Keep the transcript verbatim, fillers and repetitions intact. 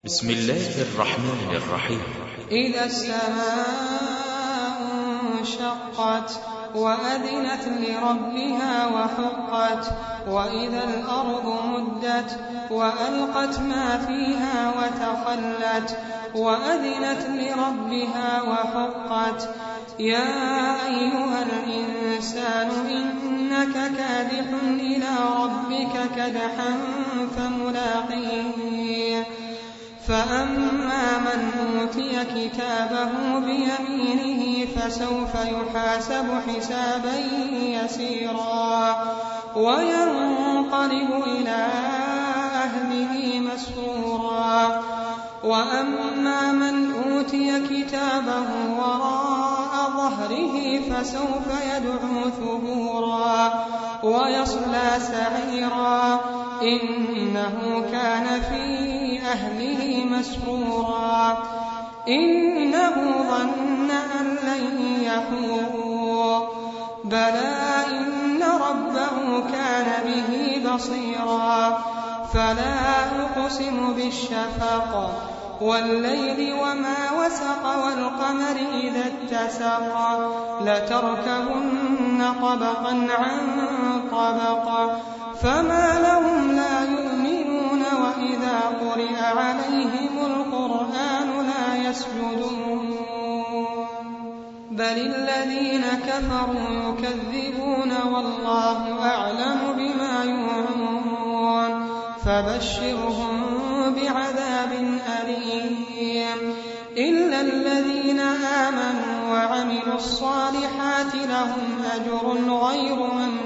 بسم الله الرحمن الرحيم. إذا السماء انشقت وأذنت لربها وحقت وإذا الأرض مدت وألقت ما فيها وتخلت وأذنت لربها وحقت يا أيها الإنسان إنك كادح إلى ربك كدحا فملاقيه فأما من أوتي كتابه بيمينه فسوف يحاسب حسابا يسيرا وينقلب إلى أهله مسرورا وأما من أوتي كتابه وراء ظهره فسوف يدعو ثبورا ويصلى سعيرا إنه كان في أهله مسرورا إنه ظن أن لن يحور بلى إن ربه كان به بصيرا فلا أقسم بالشفق والليل وما وسق والقمر إذا اتسق لتركبن طبقا عن طبق فما لهم لا يؤمنون وإذا قرئ عليهم القرآن لا يسجدون بل الذين كفروا يكذبون والله أعلم بما يوعون فبشرهم بعذاب أليم إلا الذين آمنوا وعملوا الصالحات لهم أجر غير ممنون